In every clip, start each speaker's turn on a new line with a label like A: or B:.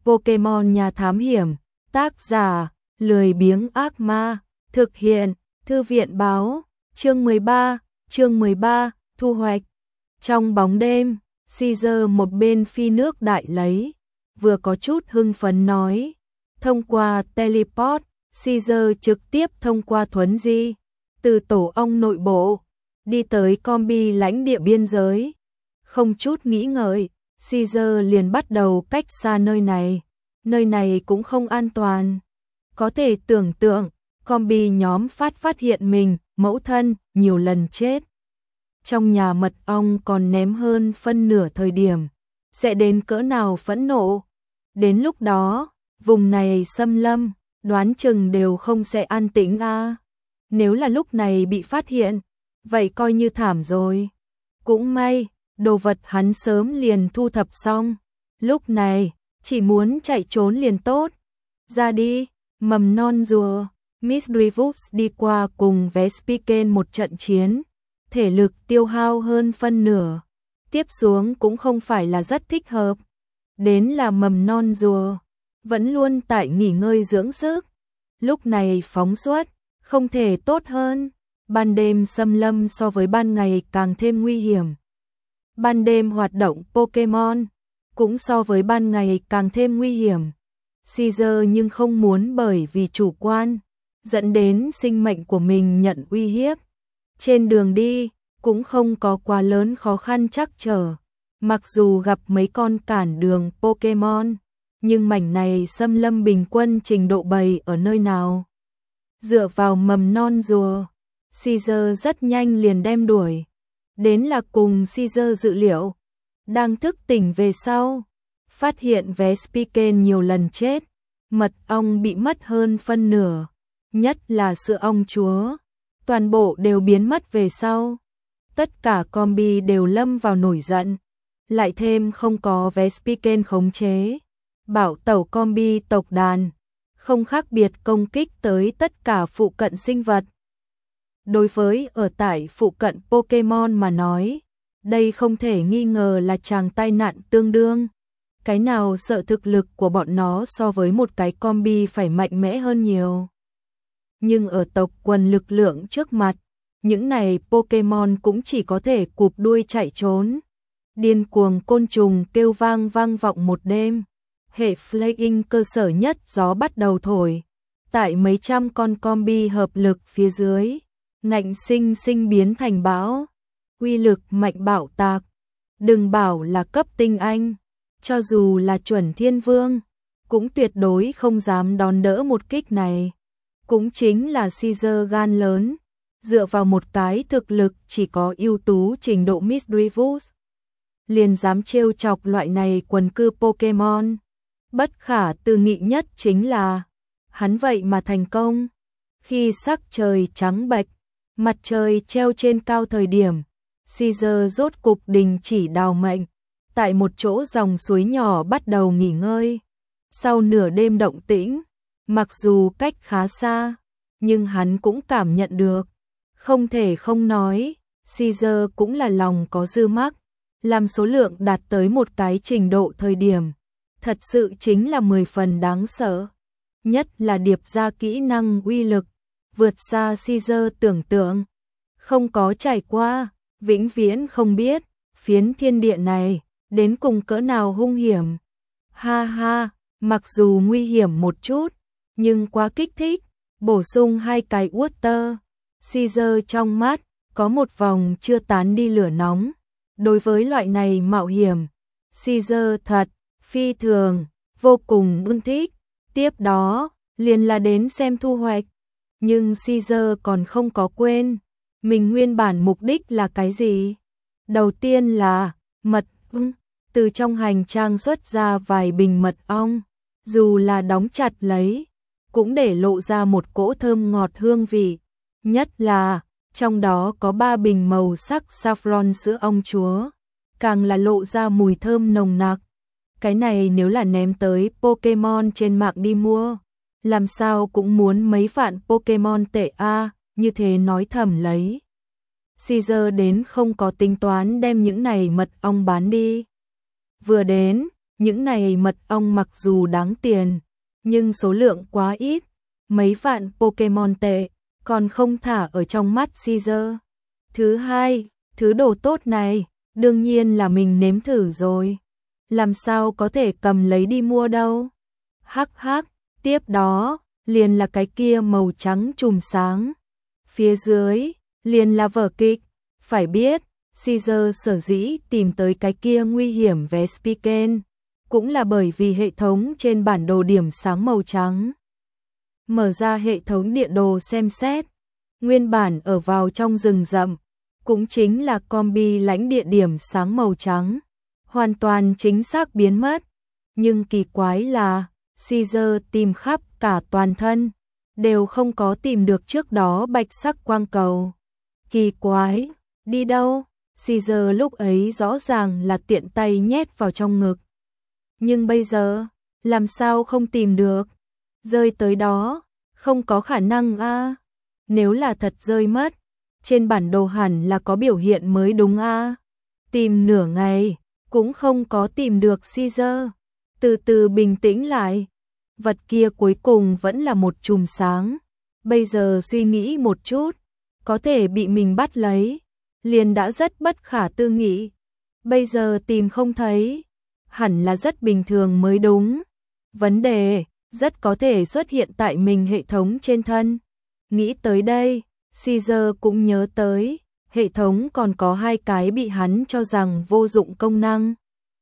A: Pokemon Nhà Thám Hiểm, tác giả, lười biếng ác ma, thực hiện, Thư viện báo, chương 13, thu hoạch. Trong bóng đêm, Caesar một bên phi nước đại lấy, vừa có chút hưng phấn nói, thông qua teleport, Caesar trực tiếp thông qua thuấn di, từ tổ ong nội bộ, đi tới combi lãnh địa biên giới. Không chút nghĩ ngợi, Caesar liền bắt đầu cách xa nơi này cũng không an toàn. Có thể tưởng tượng, combi nhóm phát hiện mình, mẫu thân, nhiều lần chết. Trong nhà mật ong còn ném hơn phân nửa thời điểm, sẽ đến cỡ nào phẫn nộ. Đến lúc đó, vùng này xâm lâm, đoán chừng đều không sẽ an tĩnh a. Nếu là lúc này bị phát hiện, vậy coi như thảm rồi. Cũng may, đồ vật hắn sớm liền thu thập xong. Lúc này, chỉ muốn chạy trốn liền tốt. Ra đi, mầm non rùa. Misdreavus đi qua cùng Vespiquen một trận chiến, thể lực tiêu hao hơn phân nửa. Tiếp xuống cũng không phải là rất thích hợp. Đến là mầm non rùa, vẫn luôn tại nghỉ ngơi dưỡng sức. Lúc này phóng xuất, không thể tốt hơn. Ban đêm xâm lâm so với ban ngày càng thêm nguy hiểm. Ban đêm hoạt động Pokemon, cũng so với ban ngày càng thêm nguy hiểm. Caesar nhưng không muốn bởi vì chủ quan, dẫn đến sinh mệnh của mình nhận uy hiếp. Trên đường đi, cũng không có quá lớn khó khăn trắc trở. Mặc dù gặp mấy con cản đường Pokemon, nhưng mảnh này xâm lâm bình quân trình độ bầy ở nơi nào. Dựa vào mầm non rùa, Caesar rất nhanh liền đem đuổi. Đến là cùng Caesar dự liệu, đang thức tỉnh về sau, phát hiện Vespiquen nhiều lần chết, mật ong bị mất hơn phân nửa, nhất là sữa ong chúa, toàn bộ đều biến mất về sau. Tất cả combi đều lâm vào nổi giận, lại thêm không có Vespiquen khống chế, bảo tẩu combi tộc đàn, không khác biệt công kích tới tất cả phụ cận sinh vật. Đối với ở tại phụ cận Pokemon mà nói, đây không thể nghi ngờ là tràng tai nạn tương đương. Cái nào sợ thực lực của bọn nó so với một cái combi phải mạnh mẽ hơn nhiều. Nhưng ở tộc quần lực lượng trước mặt, những này Pokemon cũng chỉ có thể cụp đuôi chạy trốn. Điên cuồng côn trùng kêu vang vọng một đêm. Hệ Flying cơ sở nhất gió bắt đầu thổi. Tại mấy trăm con combi hợp lực phía dưới, ngạnh sinh biến thành bão. Uy lực mạnh bạo tạc. Đừng bảo là cấp tinh anh, cho dù là chuẩn thiên vương, cũng tuyệt đối không dám đón đỡ một kích này. Cũng chính là Caesar gan lớn, dựa vào một cái thực lực chỉ có ưu tú trình độ Misdreavus, liền dám trêu chọc loại này quần cư Pokemon. Bất khả tư nghị nhất chính là, hắn vậy mà thành công. Khi sắc trời trắng bệch, mặt trời treo trên cao thời điểm, Caesar rốt cục đình chỉ đào mệnh, tại một chỗ dòng suối nhỏ bắt đầu nghỉ ngơi. Sau nửa đêm động tĩnh, mặc dù cách khá xa, nhưng hắn cũng cảm nhận được. Không thể không nói, Caesar cũng là lòng có dư mắc, làm số lượng đạt tới một cái trình độ thời điểm. Thật sự chính là 10 phần đáng sợ. Nhất là điệp ra kỹ năng uy lực, vượt xa Caesar tưởng tượng. Không có trải qua, vĩnh viễn không biết, phiến thiên địa này, đến cùng cỡ nào hung hiểm. Ha ha, mặc dù nguy hiểm một chút, nhưng quá kích thích, bổ sung 2 cái water. Caesar trong mắt, có một vòng chưa tán đi lửa nóng. Đối với loại này mạo hiểm, Caesar thật, phi thường, vô cùng ưng thích. Tiếp đó, liền là đến xem thu hoạch. Nhưng Caesar còn không có quên, mình nguyên bản mục đích là cái gì? Đầu tiên là, mật ong, từ trong hành trang xuất ra vài bình mật ong, dù là đóng chặt lấy, cũng để lộ ra một cỗ thơm ngọt hương vị. Nhất là, trong đó có 3 bình màu sắc saffron sữa ong chúa, càng là lộ ra mùi thơm nồng nặc. Cái này nếu là ném tới Pokemon trên mạng đi mua, làm sao cũng muốn mấy vạn Pokemon tệ a, như thế nói thầm lấy. Caesar đến không có tính toán đem những này mật ong bán đi. Vừa đến, Những này mật ong mặc dù đáng tiền, nhưng số lượng quá ít, mấy vạn Pokemon tệ, còn không thả ở trong mắt Caesar. Thứ hai, thứ đồ tốt này, đương nhiên là mình nếm thử rồi. Làm sao có thể cầm lấy đi mua đâu. Hắc hắc, tiếp đó, liền là cái kia màu trắng chùm sáng. Phía dưới, liền là vở kịch. Phải biết, Caesar sở dĩ tìm tới cái kia nguy hiểm Vespiquen, cũng là bởi vì hệ thống trên bản đồ điểm sáng màu trắng. Mở ra hệ thống địa đồ xem xét, nguyên bản ở vào trong rừng rậm, cũng chính là combi lãnh địa điểm sáng màu trắng, hoàn toàn chính xác biến mất. Nhưng kỳ quái là, Caesar tìm khắp cả toàn thân, đều không có tìm được trước đó bạch sắc quang cầu. Kỳ quái, đi đâu? Caesar lúc ấy rõ ràng là tiện tay nhét vào trong ngực. Nhưng bây giờ, làm sao không tìm được? Rơi tới đó, không có khả năng a. Nếu là thật rơi mất, trên bản đồ hẳn là có biểu hiện mới đúng a. Tìm nửa ngày, cũng không có tìm được Caesar. Từ từ bình tĩnh lại, vật kia cuối cùng vẫn là một chùm sáng. Bây giờ suy nghĩ một chút, có thể bị mình bắt lấy, liền đã rất bất khả tư nghị. Bây giờ tìm không thấy, hẳn là rất bình thường mới đúng. Vấn đề rất có thể xuất hiện tại mình hệ thống trên thân. Nghĩ tới đây, Caesar cũng nhớ tới, hệ thống còn có 2 cái bị hắn cho rằng vô dụng công năng.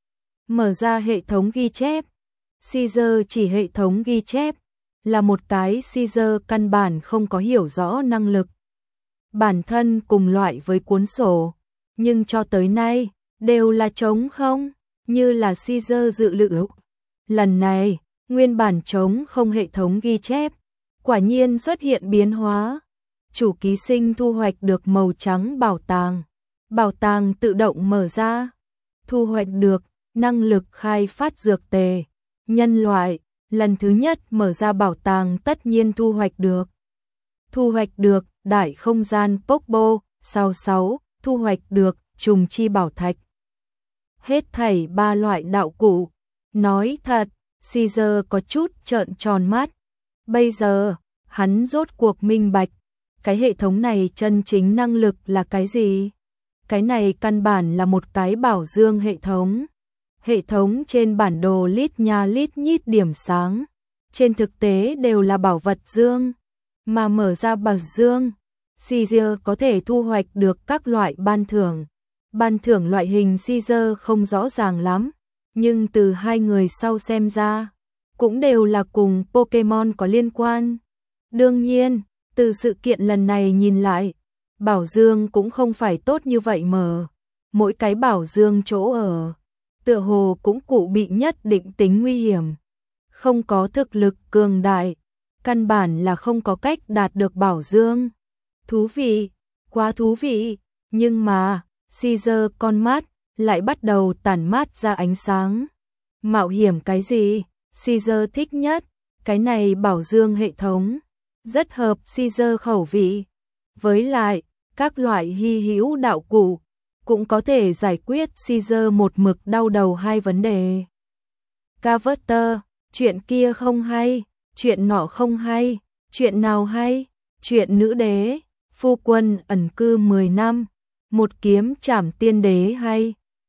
A: Mở ra hệ thống ghi chép. Caesar chỉ hệ thống ghi chép, là một cái Caesar căn bản không có hiểu rõ năng lực. Bản thân cùng loại với cuốn sổ, nhưng cho tới nay, đều là trống không, như là Caesar dự lự. Lần này, nguyên bản trống không hệ thống ghi chép, quả nhiên xuất hiện biến hóa. Chủ ký sinh thu hoạch được màu trắng bảo tàng. Bảo tàng tự động mở ra. Thu hoạch được năng lực khai phát dược tề. Nhân loại, lần thứ nhất mở ra bảo tàng tất nhiên thu hoạch được. Thu hoạch được đại không gian Pokebo, 66, thu hoạch được trùng chi bảo thạch. Hết thảy 3 loại đạo cụ. Nói thật, Caesar có chút trợn tròn mắt. Bây giờ, hắn rốt cuộc minh bạch, cái hệ thống này chân chính năng lực là cái gì? Cái này căn bản là một cái bảo dương hệ thống. Hệ thống trên bản đồ lít nha lít nhít điểm sáng, trên thực tế đều là bảo vật dương. Mà mở ra bảo dương, Caesar có thể thu hoạch được các loại ban thưởng. Ban thưởng loại hình Caesar không rõ ràng lắm, nhưng từ 2 người sau xem ra, cũng đều là cùng Pokemon có liên quan. Đương nhiên, từ sự kiện lần này nhìn lại, bảo dương cũng không phải tốt như vậy mở. Mỗi cái bảo dương chỗ ở, tựa hồ cũng cụ bị nhất định tính nguy hiểm. Không có thực lực cường đại, căn bản là không có cách đạt được bảo dương. Thú vị, quá thú vị, nhưng mà, Caesar con mắt lại bắt đầu tản mát ra ánh sáng. Mạo hiểm cái gì? Caesar thích nhất, cái này bảo dương hệ thống, rất hợp Caesar khẩu vị. Với lại, các loại hy hữu đạo cụ, cũng có thể giải quyết Caesar một mực đau đầu 2 vấn đề. Carver, chuyện kia không hay, chuyện nọ không hay, chuyện nào hay? Chuyện nữ đế, phu quân ẩn cư 10 năm, một kiếm trảm tiên đế hay,